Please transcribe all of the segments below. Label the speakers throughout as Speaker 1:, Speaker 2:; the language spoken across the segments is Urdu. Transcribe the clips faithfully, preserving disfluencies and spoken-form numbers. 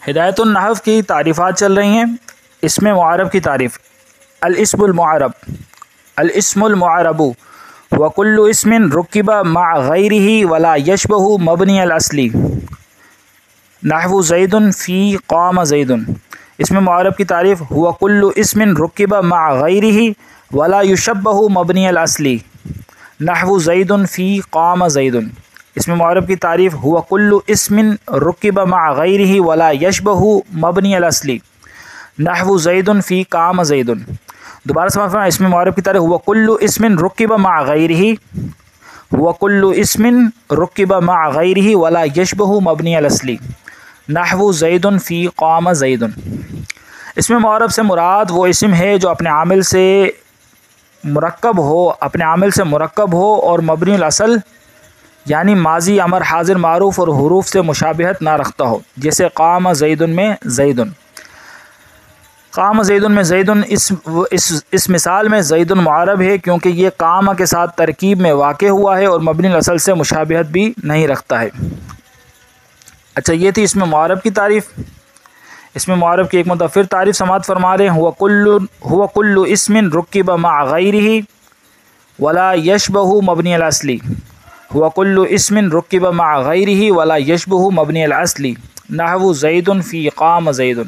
Speaker 1: ہدایت النحو کی تعریفات چل رہی ہیں۔ اسم معرب کی تعریف۔ الاسم المعرب، الاسم المعرب وکل اسم رکب مع غیرہ ولا یشبہ مبنی الاصلی نحو زید فی قام زید۔ اسم معرب کی تعریف ہوا کل اسم رکب مع غیرہ ولا یشبہ مبنی الاصلی نحو زید فی قام زید۔ اسم معرب کی تعریف ہوا کل اسم رکب مع غیرہ ولا یشبہ مبنی الاصلی نحو زید فی قام زید۔ دوبارہ سمجھ فرمائیں، اسم معرب کی تعریف ہوا کل اسم رکب مع غیرہ ہوا کل اسم رکب مع غیرہ ولا یشبہ مبنی الاصلی نحو زید فی قام زید۔ اسم معرب سے مراد وہ اسم ہے جو اپنے عامل سے مرکب ہو اپنے عامل سے مرکب ہو اور مبنی الاصل یعنی ماضی، امر، حاضر، معروف اور حروف سے مشابہت نہ رکھتا ہو، جیسے قام زید میں زید۔ قام زید میں زید اس, اس, اس مثال میں زید معرب ہے کیونکہ یہ قام کے ساتھ ترکیب میں واقع ہوا ہے اور مبنی الاصل سے مشابہت بھی نہیں رکھتا ہے۔ اچھا، یہ تھی اسم معرب کی تعریف۔ اسم معرب کی ایک مرتبہ پھر تعریف سماعت فرما رہے ہیں، ہوا کل ہوا کل اسم رکب مع غیرہ ولا یشبہ مبنی الاصلی ہوا کل اسم رکب مع غیرہ ولا یشبہ مبنی الاصلی نحو زید فی قام زید۔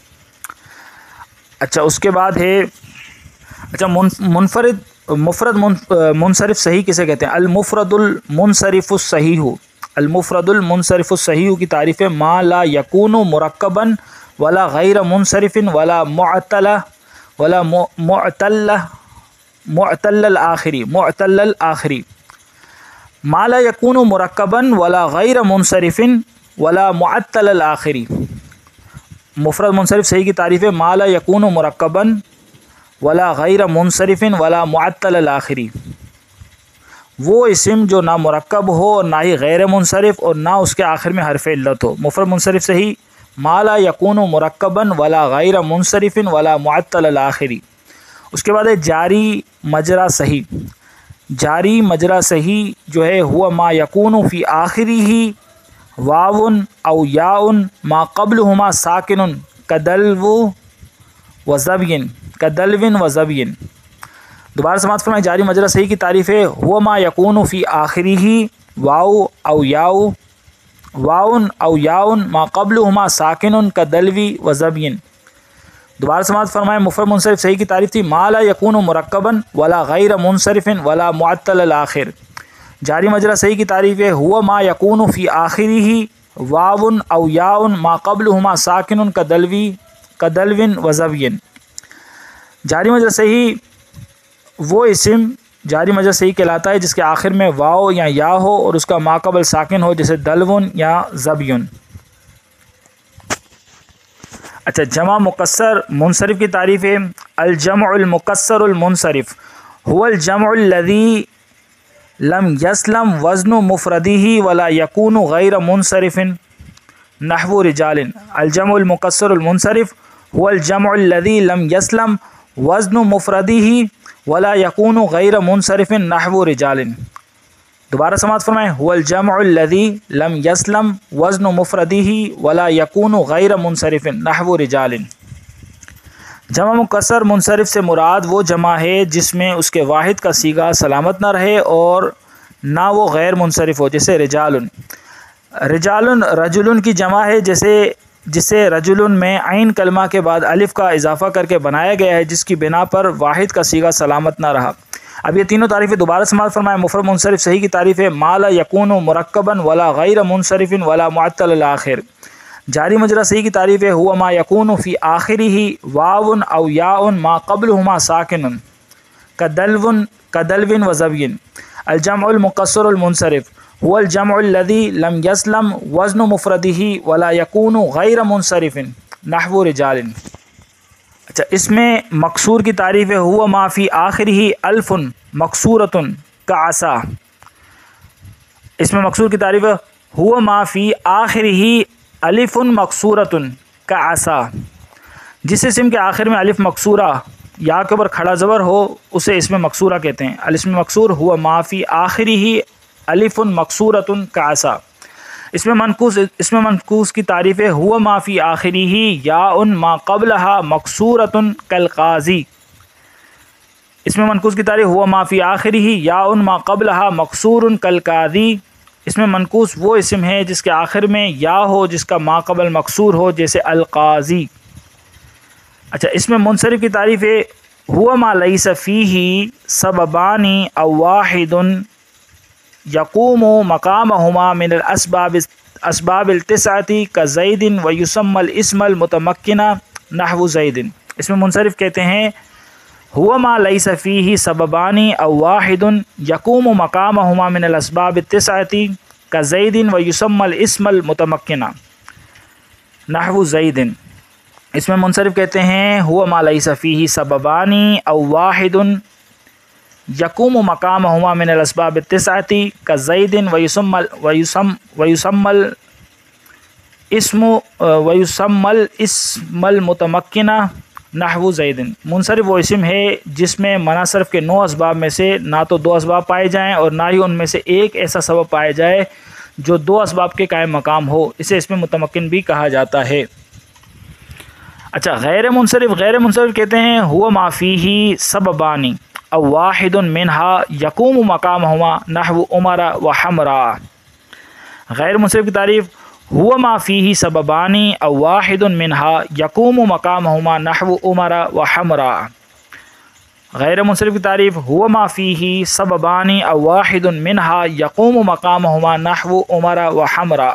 Speaker 1: اچھا، اس کے بعد ہے اچھا منفرد مفرد منصرف صحیح کسے کہتے ہیں؟ المفرد المنصرف الصحیح المفرد المنصرف الصحیح کی تعریف ہے ما لا یکون مرکبا ولا غیر منصرف ولا معتل ولا معتل معتل الآخری معتل الآخری ما لا یکون مرکبا ولا غیر منصرف ولا معتل الآخری۔ مفرد منصرف صحیح کی تعریف ہے ما لا یکون مرکبا ولا غیر منصرف ولا معتل الآخری، وہ اسم جو نہ مرکب ہو اور نہ ہی غیر منصرف اور نہ اس کے آخر میں حرف علت ہو۔ مفرد منصرف صحیح ما لا یکون مرکبا ولا غیر منصرف ولا معتل الآخری۔ اس کے بعد ہے جاری مجرا صحیح۔ جاری مجرا صحیح جو ہے ہوا ما یکون فی آخرہ واو او یاء ما قبلہما ساکن کدلو و زبین کدلو و زبین۔ دوبارہ سماعت فرمائیں، جاری مجرا صحیح کی تعریف ہے ہوا ما یکون فی آخرہ واو او یاء واو او یاء ما قبلہما ساکن کدلوی و زبین۔ دوبارہ سماعت فرمائیں، مفرد منصرف صحیح کی تعریف تھی ما لا یکون مرکبا ولا غیر منصرف ولا معتل الآخر۔ جاری مجرا صحیح کی تعریف ہے ہوا ما یکون فی آخرہ واو او یاء ما قبلہما ساکن کدلوی کدلو و زبین۔ جاری مجرا صحیح وہ اسم جاری مجرا صحیح کہلاتا ہے جس کے آخر میں واو یا یا ہو اور اس کا ما قبل ساکن ہو، جیسے دلون یا زبیون۔ اچھا، جمع مکسر منصرف کی تعریف ہے الجمع المکسر المنصرف هو الجمع الذي لم يسلم وزن مفردہ ولا یکون غیر منصرف نحو رجال۔ الجمع المکسر المنصرف هو الجمع الذي لم يسلم وزن مفردہ ولا یکون غیر منصرف نحو رجال۔ دوبارہ سماعت فرمائیں، هو الجمع الذي لم يسلم وزن مفردہ ولا یکون غیر منصرف نحو رجال۔ جمع مکسر منصرف سے مراد وہ جمع ہے جس میں اس کے واحد کا صیغہ سلامت نہ رہے اور نہ وہ غیر منصرف ہو، جیسے رجال۔ رجال رجل کی جمع ہے جیسے جسے رجل میں عین کلمہ کے بعد الف کا اضافہ کر کے بنایا گیا ہے، جس کی بنا پر واحد کا صیغہ سلامت نہ رہا۔ اب یہ تینوں تعریفیں دوبارہ سماعت فرمائیں۔ مفرد منصرف صحیح کی تعریف ہے ما لا یکون مرکبا ولا غیر منصرف ولا معتل الآخر۔ جاری مجرا صحیح کی تعریف ہے ہوا ما یکون فی آخرہ واو او یاء ما قبلہما ساکن کدلو کدلو و زبین۔ الجمع المکسر المنصرف هو الجمع الذي لم يسلم وزن مفردہ ولا يكون غیر منصرف نحو رجال۔ اچھا، اس میں مکسور کی تعریف ہے ہوا ما فی آخرہ الف مکسورۃ کعصا۔ اس میں مکسور کی تعریف ہے ہوا ما فی آخرہ الف مکسورۃ کعصا۔ جس اسم کے آخر میں الف مکسورہ یا کے اوپر کھڑا زبر ہو اسے اسم مکسورہ کہتے ہیں۔ الاسم مکسور ہوا ما فی آخرہ الف مکسورۃ کعصا۔ اس میں منقوص اس میں منقوص کی تعریف ہے ہوا ما فی آخری ہی یا ان ما قبلہا مکسورۃ کالقاضی. اس میں منقوص کی تعریف ہوا ما فی آخری ہی یا ان ما قبلہا مکسور کالقاضی. اس میں منقوص وہ اسم ہے جس کے آخر میں یا ہو جس کا ما قبل مکسور ہو، جیسے القاضی. اچھا، اس میں منصرف کی تعریف ہے ہوا ما لیس فیہ سببان او واحد یقوم مقامہما من الاسباب اسباب التسعۃ کزید ویسمى الاسم المتمکن نحو زید. اس میں منصرف کہتے ہیں ہوا ما لیس فیہ سببان او واحد یقوم مقامہما من الاسباب التسعۃ کزید ویسمى الاسم المتمکن نحو زید. اس میں منصرف کہتے ہیں ہوا ما لیس فیہ سببان او واحد یقوم مقامہما من الاسباب التسعۃ کزید ویسمى ویسمى الاسم ویسمى الاسم المتمکن نحو زید. منصرف وہ اسم ہے جس میں منع صرف کے نو اسباب میں سے نہ تو دو اسباب پائے جائیں اور نہ ہی ان میں سے ایک ایسا سبب پایا جائے جو دو اسباب کے قائم مقام ہو. اسے اسم متمکن بھی کہا جاتا ہے. اچھا، غیر منصرف غیر منصرف کہتے ہیں ہوا ما فیہ سببان او واحد منہا یقوم مقامہما نحو عمر و حمراء. غیر منصرف کی تعریف ہوا ما فیہ سببان او واحد منہا یقوم مقامہما نحو عمر و حمراء. غیر منصرف کی تعریف ہوا ما فیہ سببان او واحد منہا یقوم مقامہما نحو عمر و حمراء.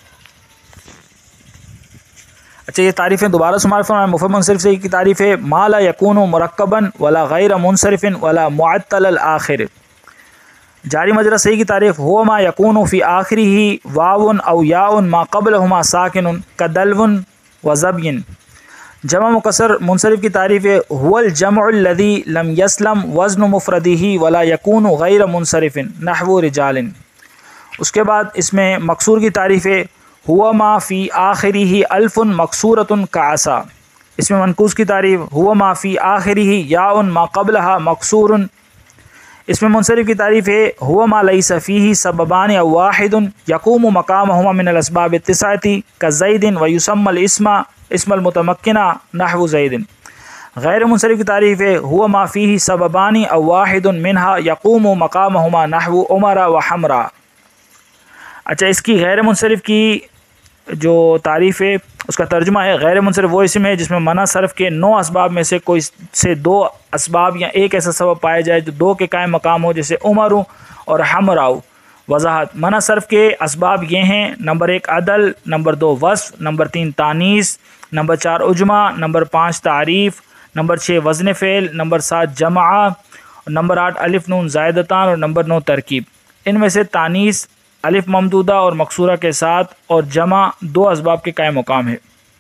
Speaker 1: اچھا، یہ تعریفیں دوبارہ سماعت فرمائیں. مفرد منصرف سے کی تعریف ہے ما لا یکون مرکبا ولا غیر منصرف ولا معطل الآخر. جاری مجرا صحیح کی تعریف ہوا ما یکون فی آخرہ واو او یاء ما قبلہما ساکن کدلو و ظبی. جمع مکسر منصرف کی تعریف ہے هو الجمع الذی لم یسلم وزن مفردہ ولا یکون غیر منصرف نحو رجال. اس کے بعد اس میں مکسور کی تعریف ہے ہوا ما فی آخرہ الف مکسورۃ کعصا. اس میں منقوص کی تعریف ہوا ما فی آخرہ یاء ما قبلہا مکسور. اس میں منصرف کی تعریف ہے ہوا ما لیس فیہ سببان او واحد یقوم مقامہما من الاسباب التسعۃ کزید ویسمى الاسم اسم المتمکن نحو زید. غیر منصرف کی تعریف ہے ہوا ما فیہ سببان او واحد منہا یقوم مقامہما نحو عمر و حمراء. اچھا، اس کی غیر منصرف کی جو تعریف ہے اس کا ترجمہ ہے غیر منصرف وہ اسم ہے جس میں منع صرف کے نو اسباب میں سے کوئی سے دو اسباب یا ایک ایسا سبب پایا جائے جو دو کے قائم مقام ہو، جیسے عمر اور حمراء. وضاحت: منع صرف کے اسباب یہ ہیں: نمبر ایک عدل، نمبر دو وصف، نمبر تین تانیث، نمبر چار عجمہ، نمبر پانچ تعریف، نمبر چھ وزن فعل، نمبر سات جمع، نمبر آٹھ الف نون زائدتان اور نمبر نو ترکیب. ان میں سے تانیث الف ممدودہ اور مکسورہ کے ساتھ اور جمع دو اسباب کے قائم مقام ہے.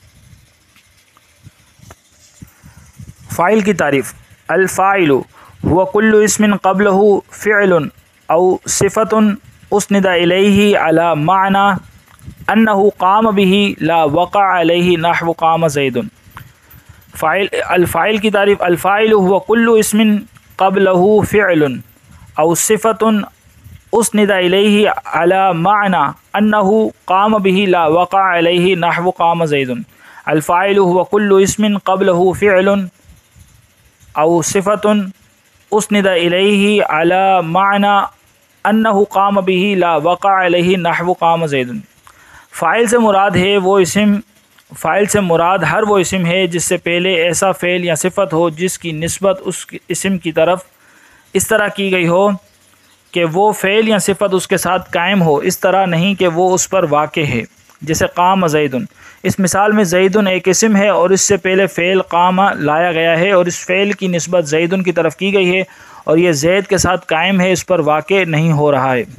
Speaker 1: فاعل کی تعریف: الفاعل هو كل اسم قبله فعل او صفت اسند الیہ علی معنی انه قام به لا وقع علیہ نحو قام زید. فاعل الفاعل کی تعریف: الفاعل هو كل اسم قبله فعل او صفت اسند الیہ علی معنی انه قام به لا وقع علیہ نحو قام زید. الفاعل هو كل اسم قبله فعل او صفت اسند الیہ علی معنی انه قام به لا وقع علیہ نحو قام زید. فاعل سے مراد ہے وہ اسم فاعل سے مراد ہر وہ اسم ہے جس سے پہلے ایسا فعل یا صفت ہو جس کی نسبت اس اسم کی طرف اس طرح کی گئی ہو کہ وہ فعل یا صفت اس کے ساتھ قائم ہو، اس طرح نہیں کہ وہ اس پر واقع ہے. جیسے قام زیدن، اس مثال میں زیدن ایک اسم ہے اور اس سے پہلے فعل قام لایا گیا ہے اور اس فعل کی نسبت زیدن کی طرف کی گئی ہے اور یہ زید کے ساتھ قائم ہے، اس پر واقع نہیں ہو رہا ہے.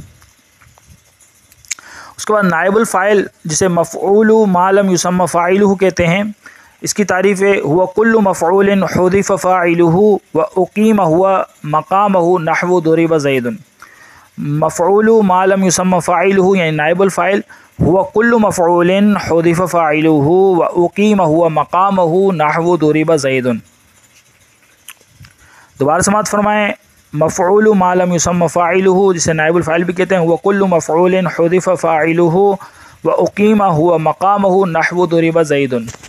Speaker 1: اس کے بعد نائب الفاعل جسے مفعول ما لم یسمى فاعلہ کہتے ہیں، اس کی تعریف ہے هو كل مفعول حذف فاعلہ واقیم هو مقامہ نحو ضرب زید. مفعول ما لم یسمى فاعلہ یعنی نائب الفاعل هو كل مفعول حذف فاعلہ واقیم هو مقامہ نحو ضرب زید. دوبارہ سماعت فرمائیں. مفعول ما لم یسمى فاعلہ جسے نائب الفاعل بھی کہتے ہیں، هو كل مفعول حذف فاعلہ و اقیمہ ہوا مقامہ نحو ضرب زید.